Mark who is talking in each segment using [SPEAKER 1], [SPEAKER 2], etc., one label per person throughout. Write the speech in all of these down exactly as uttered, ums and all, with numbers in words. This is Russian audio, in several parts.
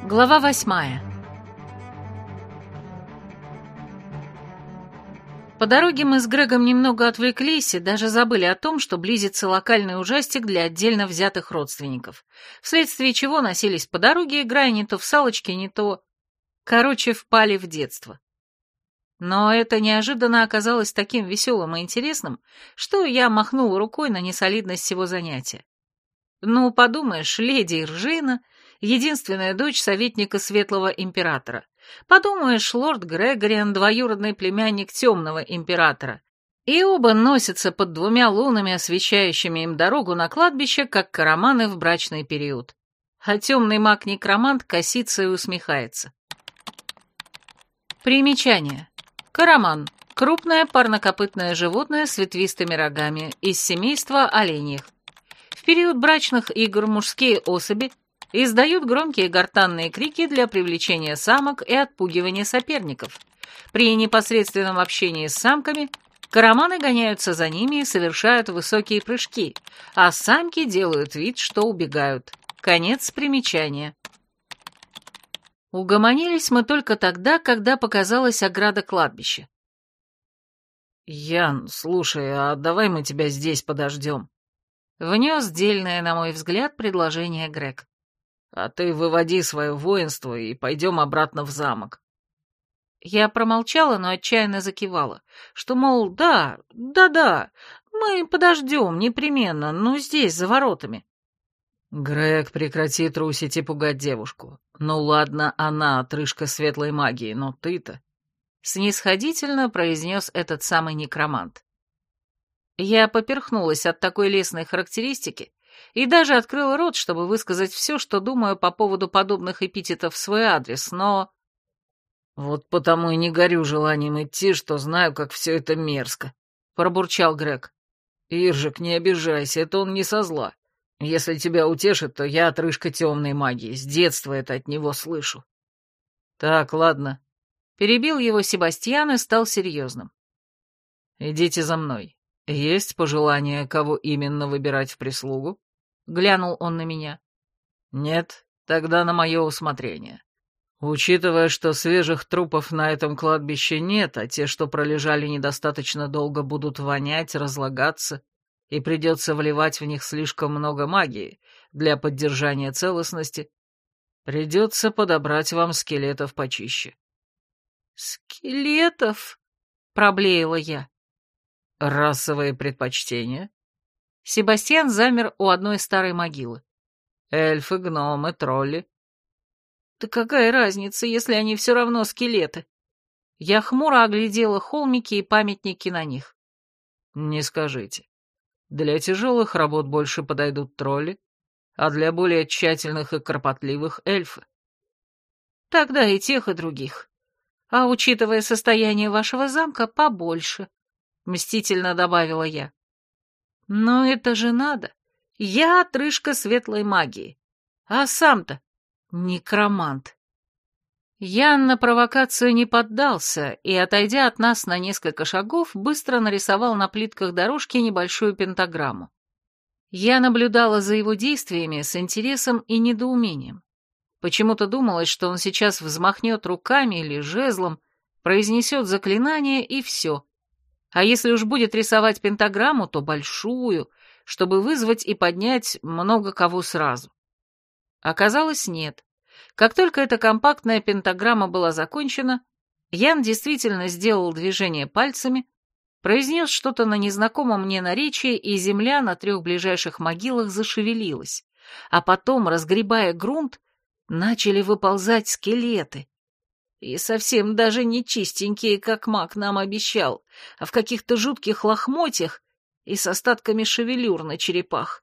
[SPEAKER 1] Глава восьмая. По дороге мы с Грегом немного отвлеклись и даже забыли о том, что близится локальный ужастик для отдельно взятых родственников, вследствие чего носились по дороге, играя не то в салочки, не то... Короче, впали в детство. Но это неожиданно оказалось таким веселым и интересным, что я махнула рукой на несолидность всего занятия. Ну, подумаешь, леди Иржина, единственная дочь советника Светлого Императора. Подумаешь, лорд Грегориан, двоюродный племянник Темного Императора. И оба носятся под двумя лунами, освещающими им дорогу на кладбище, как караманы в брачный период. А темный маг-некромант косится и усмехается. Примечание. Караман. Крупное парнокопытное животное с ветвистыми рогами, из семейства оленьих. В период брачных игр мужские особи издают громкие гортанные крики для привлечения самок и отпугивания соперников. При непосредственном общении с самками караманы гоняются за ними и совершают высокие прыжки, а самки делают вид, что убегают. Конец примечания. Угомонились мы только тогда, когда показалась ограда кладбища.
[SPEAKER 2] «Ян, слушай, а давай мы тебя здесь подождем?»
[SPEAKER 1] Внес дельное, на мой взгляд, предложение Грег.
[SPEAKER 2] «А ты выводи свое воинство и пойдем обратно в замок».
[SPEAKER 1] Я промолчала, но отчаянно закивала, что, мол, да, да-да, мы подождем непременно, но здесь, за воротами.
[SPEAKER 2] «Грег, прекрати трусить и пугать девушку. Ну ладно, она отрыжка светлой магии, но ты-то...»
[SPEAKER 1] Снисходительно произнес этот самый некромант. Я поперхнулась от такой лестной характеристики и даже открыла рот, чтобы высказать все, что думаю по поводу подобных эпитетов в свой адрес, но...
[SPEAKER 2] «Вот потому и не горю желанием идти, что знаю, как все это мерзко», — пробурчал Грег. «Иржик, не обижайся, это он не со зла. Если тебя утешит, то я отрыжка темной магии, с детства это от него слышу». «Так, ладно».
[SPEAKER 1] Перебил его Себастьян и стал серьезным.
[SPEAKER 2] «Идите за мной. Есть пожелание, кого именно выбирать в прислугу?»
[SPEAKER 1] Глянул он на меня.
[SPEAKER 2] «Нет? Тогда на мое усмотрение. Учитывая, что свежих трупов на этом кладбище нет, а те, что пролежали недостаточно долго, будут вонять, разлагаться, и придется вливать в них слишком много магии для поддержания целостности, придется подобрать вам скелетов почище».
[SPEAKER 1] «Скелетов?» — проблеяла я.
[SPEAKER 2] «Расовые предпочтения?»
[SPEAKER 1] Себастьян замер у одной старой могилы.
[SPEAKER 2] «Эльфы, гномы, тролли?»
[SPEAKER 1] «Да какая разница, если они все равно скелеты?» Я хмуро оглядела холмики и памятники на них.
[SPEAKER 2] «Не скажите. Для тяжелых работ больше подойдут тролли, а для более тщательных и кропотливых — эльфы».
[SPEAKER 1] «Тогда и тех, и других. А учитывая состояние вашего замка, побольше», — мстительно добавила я. «Но это же надо. Я отрыжка светлой магии. А сам-то некромант». Ян на провокацию не поддался и, отойдя от нас на несколько шагов, быстро нарисовал на плитках дорожки небольшую пентаграмму. Я наблюдала за его действиями с интересом и недоумением. Почему-то думалось, что он сейчас взмахнет руками или жезлом, произнесет заклинание и все. А если уж будет рисовать пентаграмму, то большую, чтобы вызвать и поднять много кого сразу. Оказалось, нет. Как только эта компактная пентаграмма была закончена, Ян действительно сделал движение пальцами, произнес что-то на незнакомом мне наречии, и земля на трех ближайших могилах зашевелилась, а потом, разгребая грунт, начали выползать скелеты. И совсем даже не чистенькие, как маг нам обещал, а в каких-то жутких лохмотьях и с остатками шевелюр на черепах.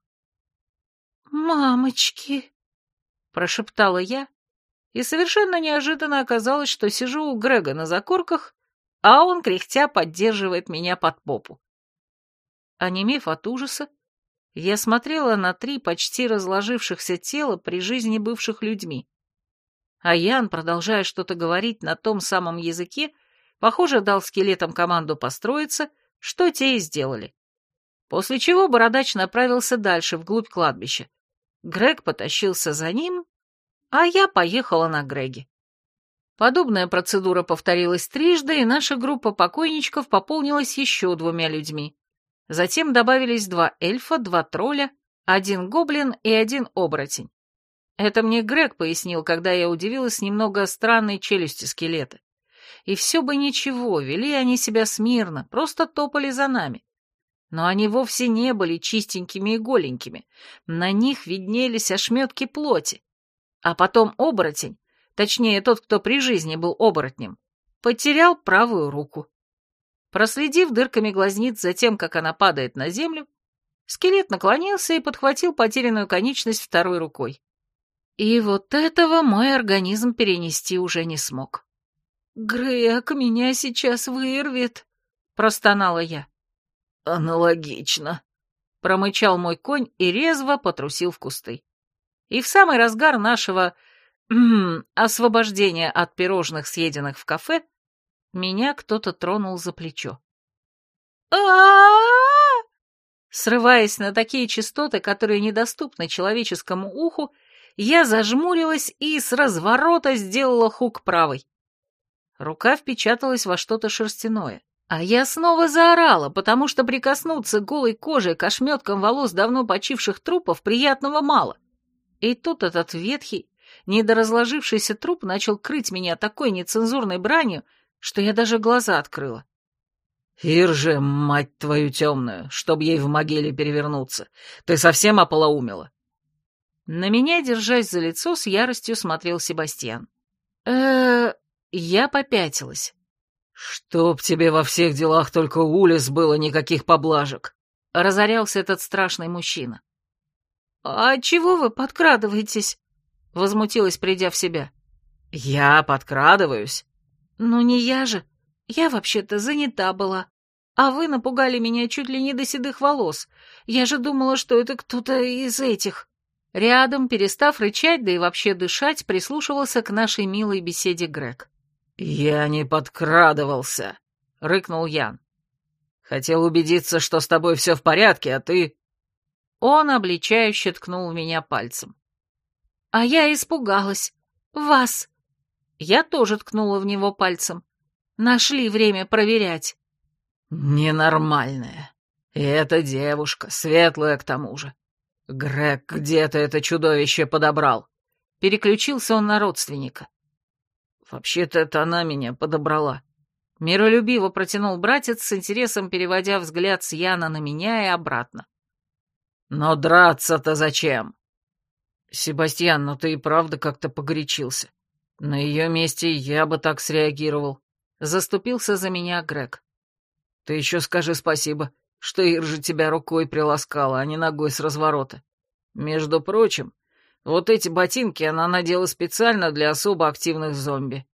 [SPEAKER 1] «Мамочки!» — прошептала я, и совершенно неожиданно оказалось, что сижу у Грега на закорках, а он, кряхтя, поддерживает меня под попу. Онемев от ужаса, я смотрела на три почти разложившихся тела при жизни бывших людьми. А Ян, продолжая что-то говорить на том самом языке, похоже, дал скелетам команду построиться, что те и сделали. После чего бородач направился дальше, вглубь кладбища. Грег потащился за ним, а я поехала на Греги. Подобная процедура повторилась трижды, и наша группа покойничков пополнилась еще двумя людьми. Затем добавились два эльфа, два тролля, один гоблин и один оборотень. Это мне Грег пояснил, когда я удивилась немного странной челюсти скелета. И все бы ничего, вели они себя смирно, просто топали за нами. Но они вовсе не были чистенькими и голенькими, на них виднелись ошметки плоти. А потом оборотень, точнее тот, кто при жизни был оборотнем, потерял правую руку. Проследив дырками глазниц за тем, как она падает на землю, скелет наклонился и подхватил потерянную конечность второй рукой. И вот этого мой организм перенести уже не смог. «Грег, меня сейчас вырвет», — простонала я.
[SPEAKER 2] «Аналогично», —
[SPEAKER 1] промычал мой конь и резво потрусил в кусты. И в самый разгар нашего м-м, освобождения от пирожных, съеденных в кафе, меня кто-то тронул за плечо. А-а-а! Срываясь на такие частоты, которые недоступны человеческому уху, я зажмурилась и с разворота сделала хук правой. Рука впечаталась во что-то шерстяное, а я снова заорала, потому что прикоснуться голой кожей к ошметкам волос давно почивших трупов приятного мало. И тут этот ветхий, недоразложившийся труп начал крыть меня такой нецензурной бранью, что я даже глаза открыла.
[SPEAKER 2] «Ирже, мать твою темную, чтоб ей в могиле перевернуться! Ты совсем ополоумела?»
[SPEAKER 1] На меня, держась за лицо, с яростью смотрел Себастьян. э Я попятилась.
[SPEAKER 2] «Чтоб тебе во всех делах только улис было, никаких поблажек!»
[SPEAKER 1] — разорялся этот страшный мужчина. «А чего вы подкрадываетесь?» — возмутилась, придя в себя.
[SPEAKER 2] «Я подкрадываюсь?»
[SPEAKER 1] «Ну не я же. Я вообще-то занята была. А вы напугали меня чуть ли не до седых волос. Я же думала, что это кто-то из этих...» Рядом, перестав рычать, да и вообще дышать, прислушивался к нашей милой беседе Грег.
[SPEAKER 2] «Я не подкрадывался», — рыкнул Ян. «Хотел убедиться, что с тобой все в порядке, а ты...»
[SPEAKER 1] Он обличающе ткнул в меня пальцем. «А я испугалась. Вас...» Я тоже ткнула в него пальцем. «Нашли время проверять».
[SPEAKER 2] «Ненормальная. И эта девушка, светлая к тому же. Грег, где ты это чудовище подобрал?»
[SPEAKER 1] Переключился он на родственника.
[SPEAKER 2] «Вообще-то это она меня подобрала».
[SPEAKER 1] Миролюбиво протянул братец, с интересом переводя взгляд с Яна на меня и обратно.
[SPEAKER 2] «Но драться-то зачем?»
[SPEAKER 1] «Себастьян, ну ты и правда как-то погорячился. На ее месте я бы так среагировал». Заступился за меня Грег.
[SPEAKER 2] «Ты еще скажи спасибо, что Иржа тебя рукой приласкала, а не ногой с разворота. Между прочим, вот эти ботинки она надела специально для особо активных зомби».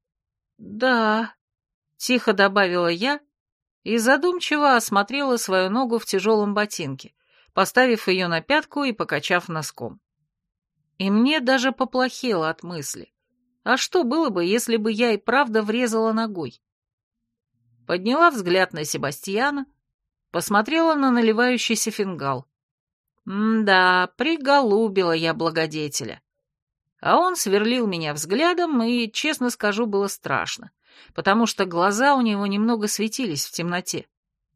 [SPEAKER 1] «Да», — тихо добавила я и задумчиво осмотрела свою ногу в тяжелом ботинке, поставив ее на пятку и покачав носком. И мне даже поплохело от мысли. А что было бы, если бы я и правда врезала ногой? Подняла взгляд на Себастьяна, посмотрела на наливающийся фингал. М-да, приголубила я благодетеля. А он сверлил меня взглядом, и, честно скажу, было страшно, потому что глаза у него немного светились в темноте.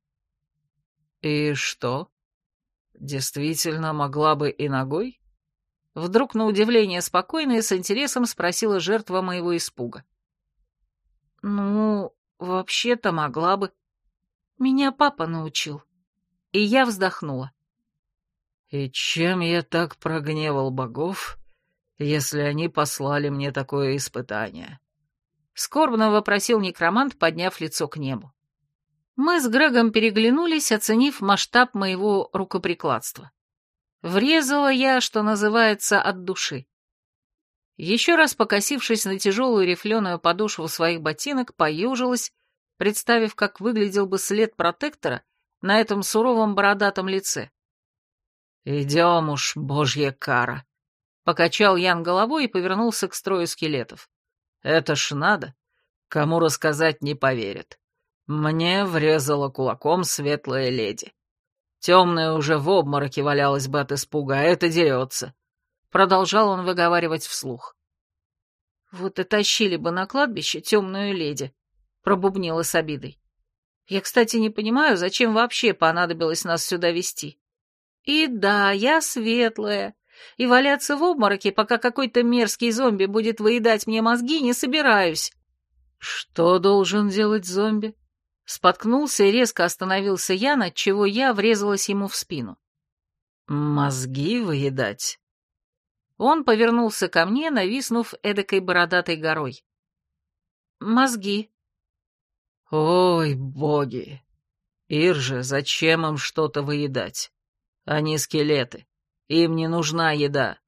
[SPEAKER 2] «И что? Действительно могла бы и ногой?»
[SPEAKER 1] Вдруг на удивление спокойно и с интересом спросила жертва моего испуга. «Ну, вообще-то могла бы. Меня папа научил». И я вздохнула.
[SPEAKER 2] «И чем я так прогневал богов, если они послали мне такое испытание?»
[SPEAKER 1] Скорбно вопросил некромант, подняв лицо к небу. Мы с Грегом переглянулись, оценив масштаб моего рукоприкладства. Врезала я, что называется, от души. Еще раз покосившись на тяжелую рифленую подошву своих ботинок, поежилась, представив, как выглядел бы след протектора на этом суровом бородатом лице.
[SPEAKER 2] «Идем уж, божья кара!» — покачал Ян головой и повернулся к строю скелетов. «Это ж надо! Кому рассказать не поверят. Мне врезала кулаком светлая леди. Темная уже в обмороке валялась бы от испуга, а это дерется». Продолжал он выговаривать вслух.
[SPEAKER 1] Вот и тащили бы на кладбище темную леди, пробубнила с обидой. Я, кстати, не понимаю, зачем вообще понадобилось нас сюда везти. И да, я светлая, и валяться в обмороке, пока какой-то мерзкий зомби будет выедать мне мозги, не собираюсь.
[SPEAKER 2] Что должен делать зомби?
[SPEAKER 1] Споткнулся и резко остановился Ян, отчего я врезалась ему в спину.
[SPEAKER 2] Мозги выедать?
[SPEAKER 1] Он повернулся ко мне, нависнув эдакой бородатой горой. Мозги.
[SPEAKER 2] Ой, боги! Ирже, зачем им что-то выедать? Они скелеты. Им не нужна еда.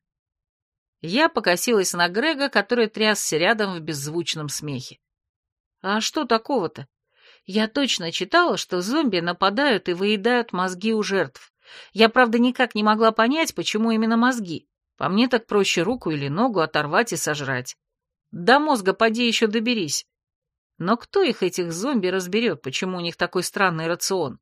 [SPEAKER 1] Я покосилась на Грега, который трясся рядом в беззвучном смехе. А что такого-то? Я точно читала, что зомби нападают и выедают мозги у жертв. Я, правда, никак не могла понять, почему именно мозги. По мне так проще руку или ногу оторвать и сожрать. До мозга поди еще доберись. Но кто их, этих зомби, разберет, почему у них такой странный рацион?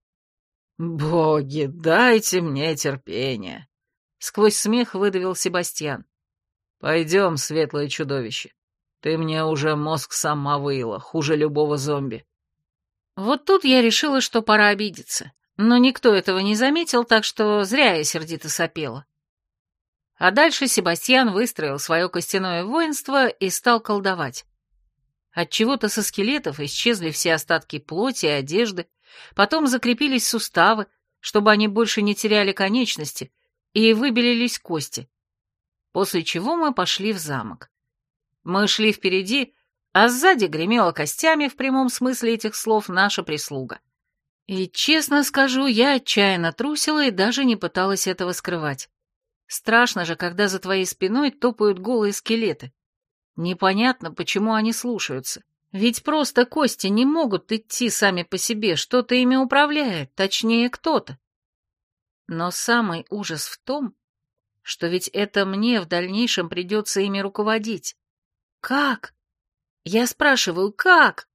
[SPEAKER 2] «Боги, дайте мне терпение!» — сквозь смех выдавил Себастьян. «Пойдем, светлое чудовище. Ты мне уже мозг сама выила, хуже любого зомби».
[SPEAKER 1] Вот тут я решила, что пора обидеться. Но никто этого не заметил, так что зря я сердито сопела. А дальше Себастьян выстроил свое костяное воинство и стал колдовать. Отчего-то со скелетов исчезли все остатки плоти и одежды, потом закрепились суставы, чтобы они больше не теряли конечности, и выбелились кости. После чего мы пошли в замок. Мы шли впереди, а сзади гремела костями в прямом смысле этих слов наша прислуга. И, честно скажу, я отчаянно трусила и даже не пыталась этого скрывать. Страшно же, когда за твоей спиной топают голые скелеты. Непонятно, почему они слушаются. Ведь просто кости не могут идти сами по себе, что-то ими управляет, точнее, кто-то. Но самый ужас в том, что ведь это мне в дальнейшем придется ими руководить. Как? Я спрашиваю, как?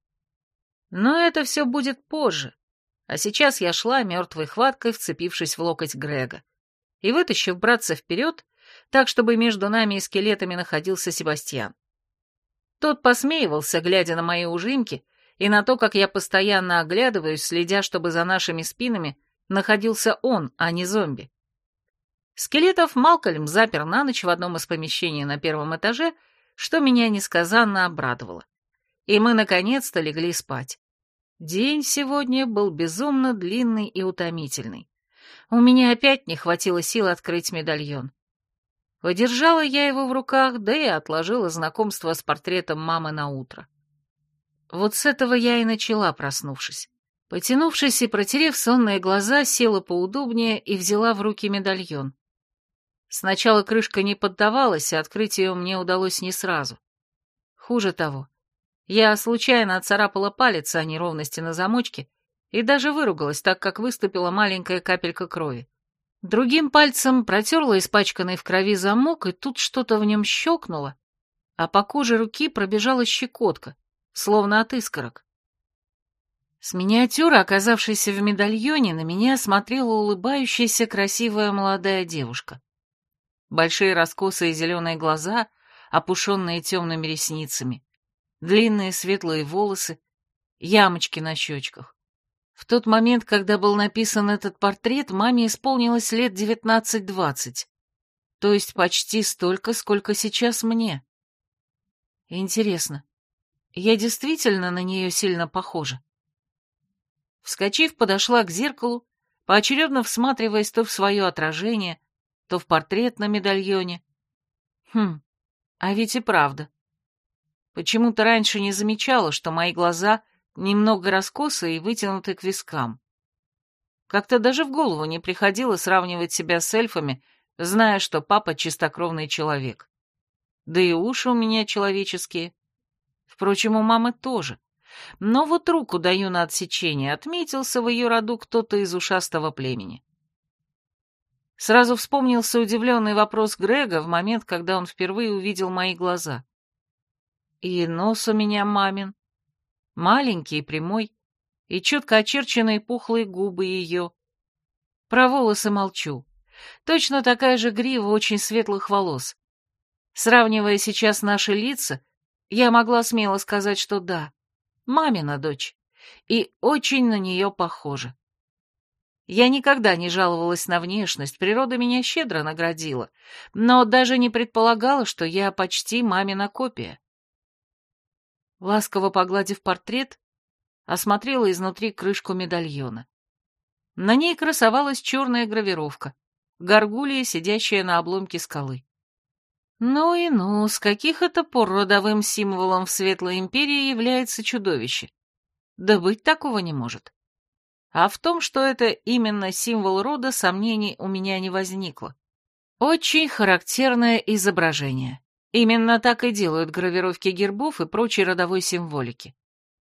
[SPEAKER 1] Но это все будет позже. А сейчас я шла мертвой хваткой, вцепившись в локоть Грега, и вытащив братца вперед, так, чтобы между нами и скелетами находился Себастьян. Тот посмеивался, глядя на мои ужимки, и на то, как я постоянно оглядываюсь, следя, чтобы за нашими спинами находился он, а не зомби. Скелетов Малкольм запер на ночь в одном из помещений на первом этаже, что меня несказанно обрадовало. И мы наконец-то легли спать. День сегодня был безумно длинный и утомительный. У меня опять не хватило сил открыть медальон. Подержала я его в руках, да и отложила знакомство с портретом мамы на утро. Вот с этого я и начала, проснувшись. Потянувшись и протерев сонные глаза, села поудобнее и взяла в руки медальон. Сначала крышка не поддавалась, и открыть ее мне удалось не сразу. Хуже того, я случайно отцарапала палец о неровности на замочке и даже выругалась, так как выступила маленькая капелька крови. Другим пальцем протерла испачканный в крови замок, и тут что-то в нем щелкнуло, а по коже руки пробежала щекотка, словно от искорок. С миниатюры, оказавшейся в медальоне, на меня смотрела улыбающаяся красивая молодая девушка. Большие раскосые зеленые глаза, опушенные темными ресницами, длинные светлые волосы, ямочки на щечках. В тот момент, когда был написан этот портрет, маме исполнилось лет девятнадцать-двадцать, то есть почти столько, сколько сейчас мне. Интересно, я действительно на нее сильно похожа? Вскочив, подошла к зеркалу, поочередно всматриваясь то в свое отражение, то в портрет на медальоне. Хм, а ведь и правда. Почему-то раньше не замечала, что мои глаза немного раскосы и вытянуты к вискам. Как-то даже в голову не приходило сравнивать себя с эльфами, зная, что папа чистокровный человек. Да и уши у меня человеческие. Впрочем, у мамы тоже. Но вот руку даю на отсечение, отметился в ее роду кто-то из ушастого племени. Сразу вспомнился удивленный вопрос Грега в момент, когда он впервые увидел мои глаза. И нос у меня мамин, маленький и прямой, и четко очерченные пухлые губы ее. Про волосы молчу. Точно такая же грива очень светлых волос. Сравнивая сейчас наши лица, я могла смело сказать, что да, мамина дочь, и очень на нее похожа. Я никогда не жаловалась на внешность, природа меня щедро наградила, но даже не предполагала, что я почти мамина копия. Ласково погладив портрет, осмотрела изнутри крышку медальона. На ней красовалась черная гравировка, горгулья, сидящая на обломке скалы. Ну и ну, с каких это пор родовым символом в Светлой Империи является чудовище? Да быть такого не может. А в том, что это именно символ рода, сомнений у меня не возникло. Очень характерное изображение. Именно так и делают гравировки гербов и прочей родовой символики.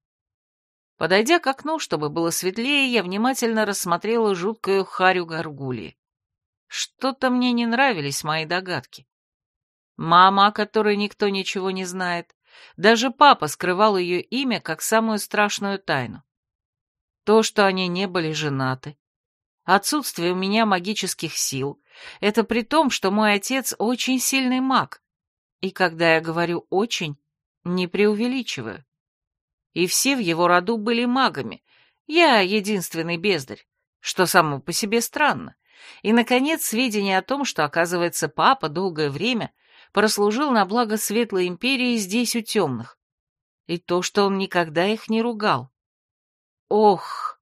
[SPEAKER 1] Подойдя к окну, чтобы было светлее, я внимательно рассмотрела жуткую харю горгульи. Что-то мне не нравились мои догадки. Мама, о которой никто ничего не знает, даже папа скрывал ее имя как самую страшную тайну. То, что они не были женаты, отсутствие у меня магических сил, это при том, что мой отец очень сильный маг, и когда я говорю «очень», не преувеличиваю. И все в его роду были магами, я единственный бездарь, что само по себе странно. И, наконец, сведения о том, что, оказывается, папа долгое время прослужил на благо Светлой Империи здесь у темных, и то, что он никогда их не ругал. Ох!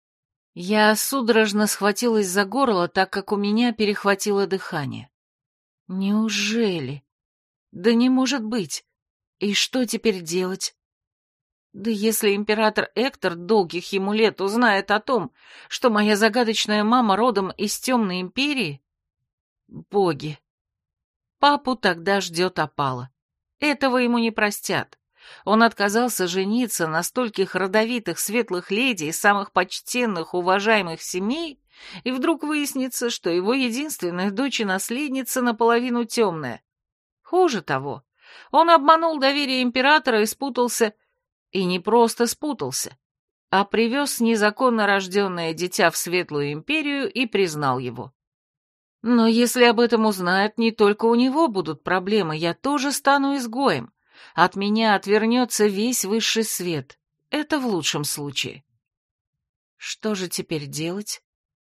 [SPEAKER 1] Я судорожно схватилась за горло, так как у меня перехватило дыхание. Неужели? Да не может быть. И что теперь делать? Да если император Эктор долгих ему лет узнает о том, что моя загадочная мама родом из Темной Империи... Боги! Папу тогда ждет опала. Этого ему не простят. Он отказался жениться на стольких родовитых светлых леди из самых почтенных, уважаемых семей, и вдруг выяснится, что его единственная дочь и наследница наполовину темная. Хуже того, он обманул доверие императора и спутался, и не просто спутался, а привез незаконно рожденное дитя в Светлую Империю и признал его. Но если об этом узнают, не только у него будут проблемы, я тоже стану изгоем. От меня отвернется весь высший свет. Это в лучшем случае. Что же теперь делать?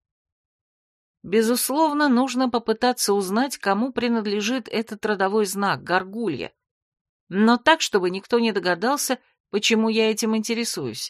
[SPEAKER 1] Безусловно, нужно попытаться узнать, кому принадлежит этот родовой знак, горгулья. Но так, чтобы никто не догадался, почему я этим интересуюсь.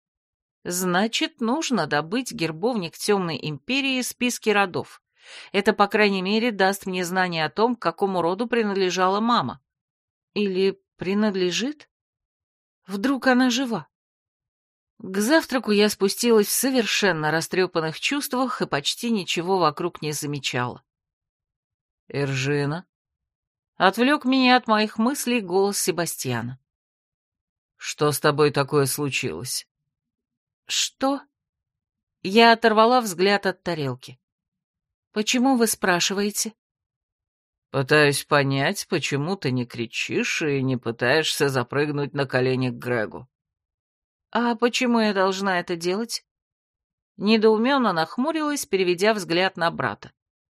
[SPEAKER 1] Значит, нужно добыть гербовник Темной Империи списки родов. Это, по крайней мере, даст мне знание о том, к какому роду принадлежала мама. Или принадлежит? Вдруг она жива? К завтраку я спустилась в совершенно растрепанных чувствах и почти ничего вокруг не замечала.
[SPEAKER 2] «Эржина?»
[SPEAKER 1] Отвлек меня от моих мыслей голос Себастьяна.
[SPEAKER 2] «Что с тобой такое случилось?»
[SPEAKER 1] «Что?» Я оторвала взгляд от тарелки. «Почему вы спрашиваете?»
[SPEAKER 2] «Пытаюсь понять, почему ты не кричишь и не пытаешься запрыгнуть на колени к Грегу».
[SPEAKER 1] «А почему я должна это делать?» Недоуменно нахмурилась, переведя взгляд на брата.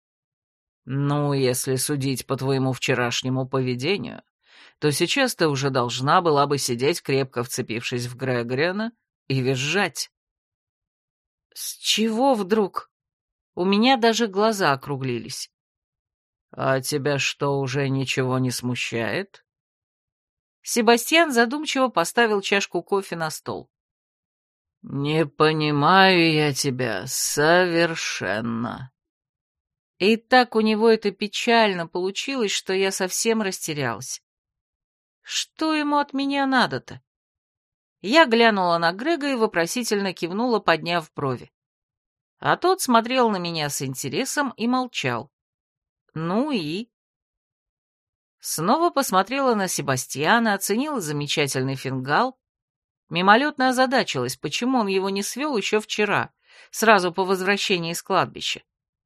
[SPEAKER 2] «Ну, если судить по твоему вчерашнему поведению, то сейчас ты уже должна была бы сидеть, крепко вцепившись в Грегориана, и визжать». «С чего вдруг?» У меня даже глаза округлились. «А тебя что, уже ничего не смущает?»
[SPEAKER 1] Себастьян задумчиво поставил чашку кофе на стол.
[SPEAKER 2] «Не понимаю я тебя совершенно».
[SPEAKER 1] И так у него это печально получилось, что я совсем растерялась. Что ему от меня надо-то? Я глянула на Грега и вопросительно кивнула, подняв брови. А тот смотрел на меня с интересом и молчал. Ну и... Снова посмотрела на Себастьяна, оценила замечательный фингал, мимолетно озадачилась, почему он его не свел еще вчера, сразу по возвращении с кладбища.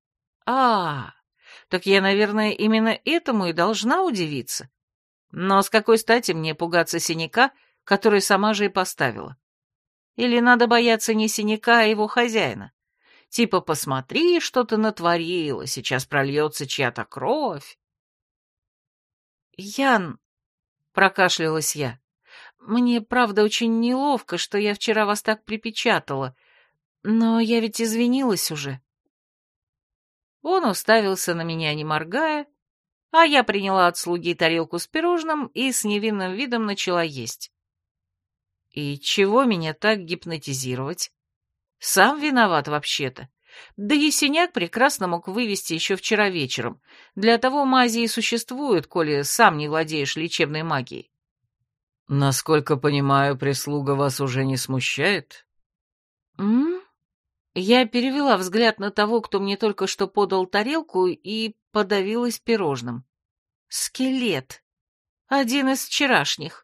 [SPEAKER 1] А, так я, наверное, именно этому и должна удивиться. Но с какой стати мне пугаться синяка, который сама же и поставила? Или надо бояться не синяка, а его хозяина? Типа, посмотри, что ты натворила, сейчас прольется чья-то кровь. Ян, прокашлялась я, мне правда очень неловко, что я вчера вас так припечатала, но я ведь извинилась уже. Он уставился на меня, не моргая, а я приняла от слуги тарелку с пирожным и с невинным видом начала есть. И чего меня так гипнотизировать? Сам виноват вообще-то. Да и синяк прекрасно мог вывести еще вчера вечером. Для того мази и существуют, коли сам не владеешь лечебной магией.
[SPEAKER 2] Насколько понимаю, прислуга вас уже не смущает?
[SPEAKER 1] М? Я перевела взгляд на того, кто мне только что подал тарелку, и подавилась пирожным. Скелет. Один из вчерашних.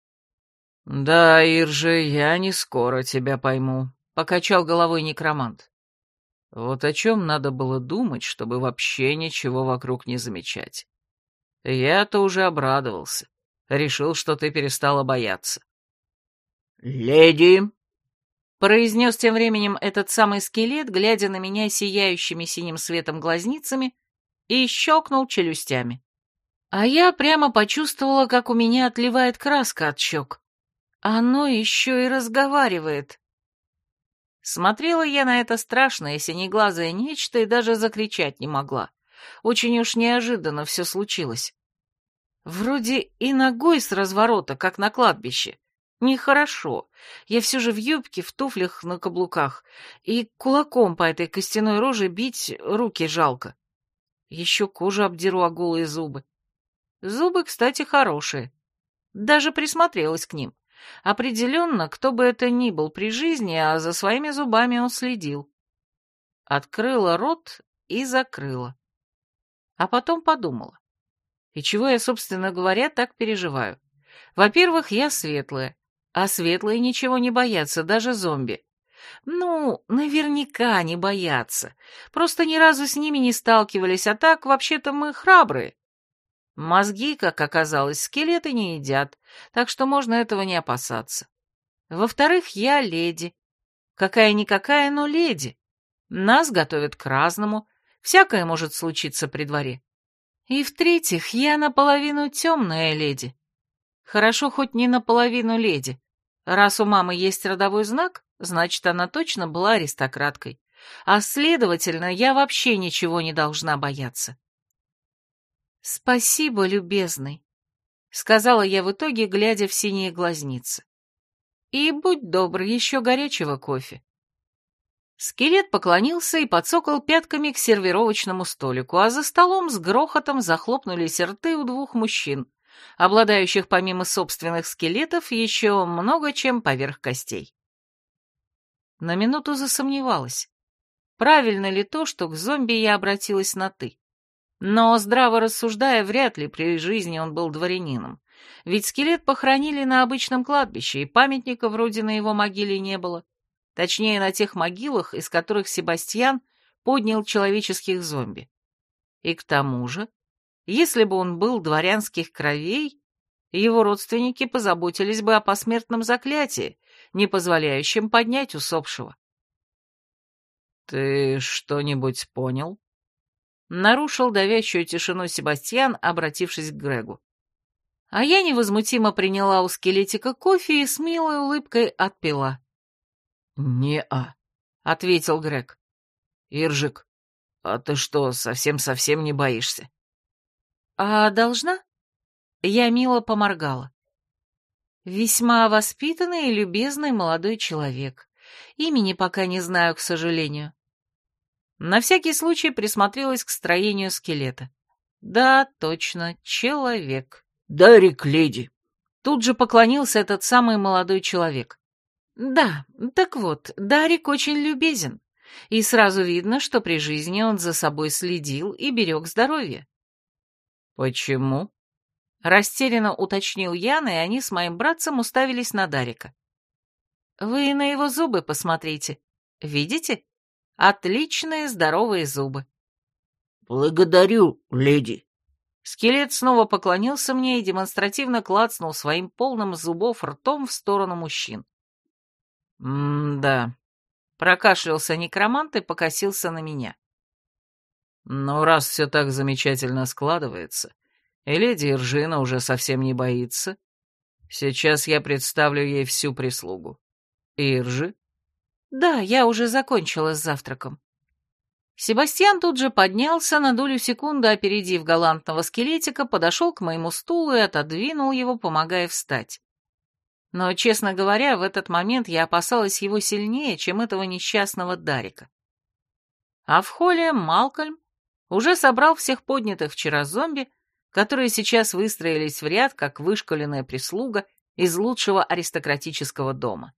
[SPEAKER 2] Да, Иржи, я не скоро тебя пойму, — покачал головой некромант. Вот о чем надо было думать, чтобы вообще ничего вокруг не замечать. Я-то уже обрадовался. Решил, что ты перестала бояться. «Леди!»
[SPEAKER 1] — произнес тем временем этот самый скелет, глядя на меня сияющими синим светом глазницами, и щелкнул челюстями. А я прямо почувствовала, как у меня отливает краска от щек. Оно еще и разговаривает. Смотрела я на это страшное синеглазое нечто и даже закричать не могла. Очень уж неожиданно все случилось. Вроде и ногой с разворота, как на кладбище. Нехорошо. Я все же в юбке, в туфлях на каблуках, и кулаком по этой костяной роже бить руки жалко. Еще кожу обдеру о голые зубы. Зубы, кстати, хорошие. Даже присмотрелась к ним. Определенно, кто бы это ни был при жизни, а за своими зубами он следил. Открыла рот и закрыла. А потом подумала. И чего я, собственно говоря, так переживаю? Во-первых, я светлая, а светлые ничего не боятся, даже зомби. Ну, наверняка не боятся. Просто ни разу с ними не сталкивались, а так, вообще-то, мы храбрые. Мозги, как оказалось, скелеты не едят, так что можно этого не опасаться. Во-вторых, я леди. Какая-никакая, но леди. Нас готовят к разному, всякое может случиться при дворе. И в-третьих, я наполовину темная леди. Хорошо, хоть не наполовину леди. Раз у мамы есть родовой знак, значит, она точно была аристократкой. А следовательно, я вообще ничего не должна бояться. «Спасибо, любезный», — сказала я в итоге, глядя в синие глазницы. «И будь добр, еще горячего кофе». Скелет поклонился и подсокал пятками к сервировочному столику, а за столом с грохотом захлопнулись рты у двух мужчин, обладающих помимо собственных скелетов еще много чем поверх костей. На минуту засомневалась, правильно ли то, что к зомби я обратилась на «ты». Но, здраво рассуждая, вряд ли при жизни он был дворянином, ведь скелет похоронили на обычном кладбище, и памятника вроде на его могиле не было, точнее, на тех могилах, из которых Себастьян поднял человеческих зомби. И к тому же, если бы он был дворянских кровей, его родственники позаботились бы о посмертном заклятии, не позволяющем поднять усопшего.
[SPEAKER 2] «Ты что-нибудь понял?»
[SPEAKER 1] Нарушил давящую тишину Себастьян, обратившись к Грегу. А я невозмутимо приняла у скелетика кофе и с милой улыбкой отпила.
[SPEAKER 2] «Не-а», — ответил Грег. «Иржик, а ты что, совсем-совсем не боишься?»
[SPEAKER 1] «А должна?» Я мило поморгала. «Весьма воспитанный и любезный молодой человек. Имени пока не знаю, к сожалению». На всякий случай присмотрелась к строению скелета. Да, точно, человек.
[SPEAKER 2] «Дарик, леди!»
[SPEAKER 1] Тут же поклонился этот самый молодой человек. Да, так вот, Дарик очень любезен, и сразу видно, что при жизни он за собой следил и берег здоровье.
[SPEAKER 2] «Почему?»
[SPEAKER 1] Растерянно уточнил Ян, и они с моим братцем уставились на Дарика. Вы на его зубы посмотрите. Видите? Отличные здоровые зубы.
[SPEAKER 2] «Благодарю, леди».
[SPEAKER 1] Скелет снова поклонился мне и демонстративно клацнул своим полным зубов ртом в сторону мужчин.
[SPEAKER 2] «М-да»,
[SPEAKER 1] — прокашлялся некромант и покосился на меня.
[SPEAKER 2] «Ну, раз все так замечательно складывается, И леди Иржина уже совсем не боится. Сейчас я представлю ей всю прислугу. Иржи?»
[SPEAKER 1] «Да, я уже закончила с завтраком». Себастьян тут же поднялся, на долю секунды опередив галантного скелетика, подошел к моему стулу и отодвинул его, помогая встать. Но, честно говоря, в этот момент я опасалась его сильнее, чем этого несчастного Дарика. А в холле Малкольм уже собрал всех поднятых вчера зомби, которые сейчас выстроились в ряд, как вышколенная прислуга из лучшего аристократического дома.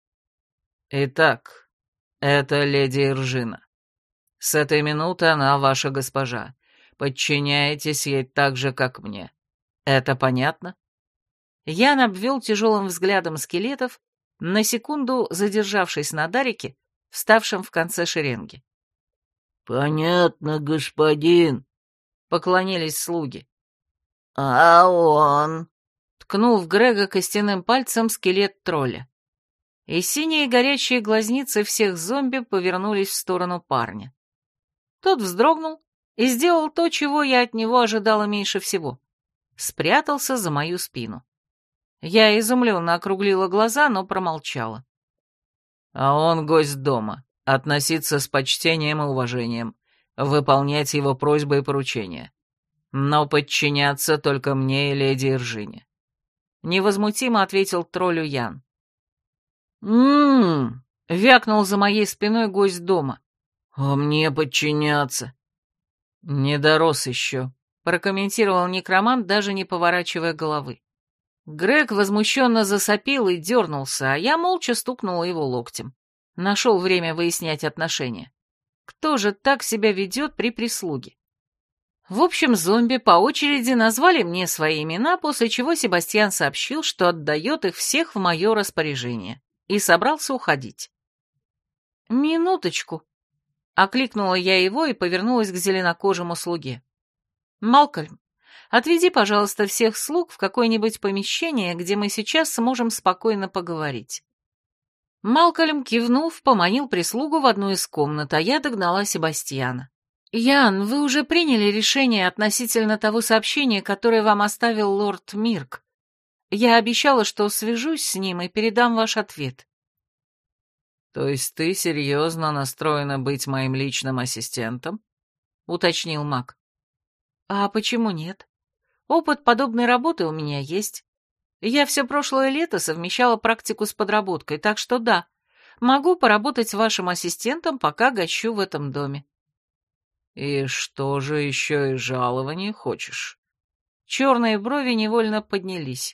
[SPEAKER 2] «Итак, это леди Иржина. С этой минуты она ваша госпожа. Подчиняетесь ей так же, как мне. Это понятно?»
[SPEAKER 1] Ян обвел тяжелым взглядом скелетов, на секунду задержавшись на Дарике, вставшем в конце шеренги.
[SPEAKER 3] «Понятно, господин»,
[SPEAKER 1] — поклонились слуги.
[SPEAKER 3] «А он?»
[SPEAKER 1] — ткнул в Грега костяным пальцем скелет тролля. И синие горячие глазницы всех зомби повернулись в сторону парня. Тот вздрогнул и сделал то, чего я от него ожидала меньше всего. Спрятался за мою спину. Я изумленно округлила глаза, но промолчала.
[SPEAKER 2] «А он гость дома. Относиться с почтением и уважением. Выполнять его просьбы и поручения. Но подчиняться только мне и леди Иржине».
[SPEAKER 1] Невозмутимо ответил троллю Ян.
[SPEAKER 3] «М-м-м»,
[SPEAKER 1] вякнул за моей спиной гость дома.
[SPEAKER 3] «А мне подчиняться?»
[SPEAKER 2] «Не дорос еще», —
[SPEAKER 1] прокомментировал некромант, даже не поворачивая головы. Грег возмущенно засопил и дернулся, а я молча стукнула его локтем. Нашел время выяснять отношения. Кто же так себя ведет при прислуге? В общем, зомби по очереди назвали мне свои имена, после чего Себастьян сообщил, что отдает их всех в мое распоряжение, и собрался уходить. «Минуточку», — окликнула я его и повернулась к зеленокожему слуге. «Малкольм, отведи, пожалуйста, всех слуг в какое-нибудь помещение, где мы сейчас сможем спокойно поговорить». Малкольм, кивнув, поманил прислугу в одну из комнат, а я догнала Себастьяна. «Ян, вы уже приняли решение относительно того сообщения, которое вам оставил лорд Мирк. Я обещала, что свяжусь с ним и передам ваш ответ».
[SPEAKER 2] «То есть ты серьезно настроена быть моим личным ассистентом?» — уточнил маг.
[SPEAKER 1] «А почему нет? Опыт подобной работы у меня есть. Я все прошлое лето совмещала практику с подработкой, так что да, могу поработать вашим ассистентом, пока гощу в этом доме».
[SPEAKER 2] «И что же еще и жалование хочешь?»
[SPEAKER 1] Черные брови невольно поднялись.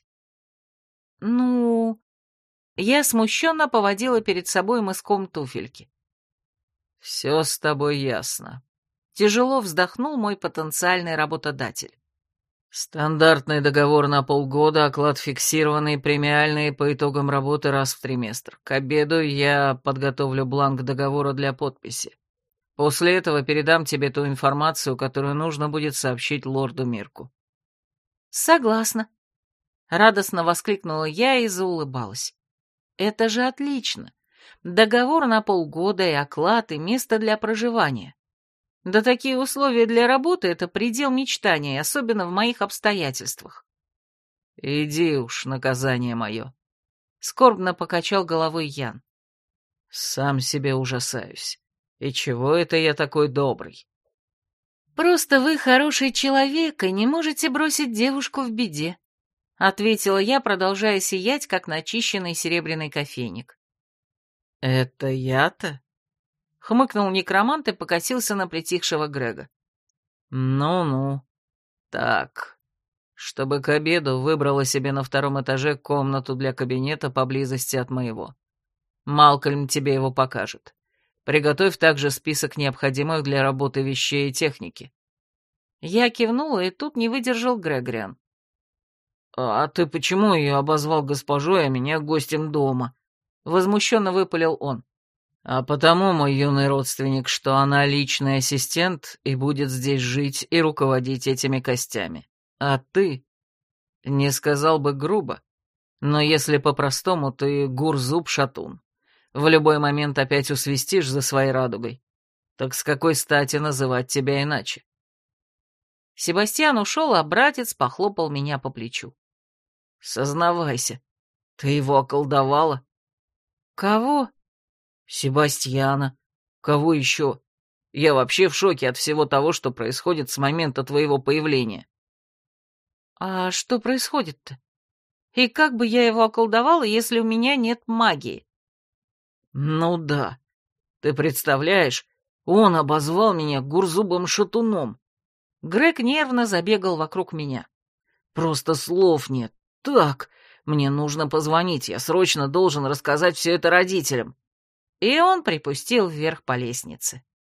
[SPEAKER 1] «Ну...» Я смущенно поводила перед собой мыском туфельки.
[SPEAKER 2] «Все с тобой ясно»,
[SPEAKER 1] — тяжело вздохнул мой потенциальный работодатель.
[SPEAKER 2] «Стандартный договор на полгода, оклад фиксированный, премиальные по итогам работы раз в триместр. К обеду я подготовлю бланк договора для подписи. После этого передам тебе ту информацию, которую нужно будет сообщить лорду Мирку».
[SPEAKER 1] «Согласна», — радостно воскликнула я и заулыбалась. «Это же отлично. Договор на полгода и оклад, и место для проживания. Да такие условия для работы — это предел мечтаний, особенно в моих обстоятельствах».
[SPEAKER 2] «Иди уж, наказание мое»,
[SPEAKER 1] — скорбно покачал головой Ян.
[SPEAKER 2] «Сам себе ужасаюсь. И чего это я такой добрый?»
[SPEAKER 1] «Просто вы хороший человек и не можете бросить девушку в беде», — ответила я, продолжая сиять, как начищенный серебряный кофейник.
[SPEAKER 2] «Это я-то?»
[SPEAKER 1] — хмыкнул некромант и покосился на притихшего Грега.
[SPEAKER 2] «Ну-ну. Так, чтобы к обеду выбрала себе на втором этаже комнату для кабинета поблизости от моего. Малкольм тебе его покажет. Приготовь также список необходимых для работы вещей и техники».
[SPEAKER 1] Я кивнула, и тут не выдержал Грегориан.
[SPEAKER 2] «А ты почему ее обозвал госпожой, а меня гостем дома?» — возмущенно выпалил он. «А потому, мой юный родственник, что она личный ассистент и будет здесь жить и руководить этими костями. А ты...» Не сказал бы грубо, но если по-простому, ты гурзуб-шатун. В любой момент опять усвистишь за своей радугой. Так с какой стати называть тебя иначе?»
[SPEAKER 1] Себастьян ушел, а братец похлопал меня по плечу.
[SPEAKER 2] «Сознавайся, ты его околдовала?»
[SPEAKER 1] «Кого?»
[SPEAKER 2] «Себастьяна. Кого еще? Я вообще в шоке от всего того, что происходит с момента твоего появления».
[SPEAKER 1] «А что происходит-то? И как бы я его околдовала, если у меня нет магии?»
[SPEAKER 2] «Ну да. Ты представляешь, он обозвал меня гурзубым шатуном».
[SPEAKER 1] Грег нервно забегал вокруг меня.
[SPEAKER 2] «Просто слов нет. Так, мне нужно позвонить, я срочно должен рассказать все это родителям».
[SPEAKER 1] И он припустил вверх по лестнице.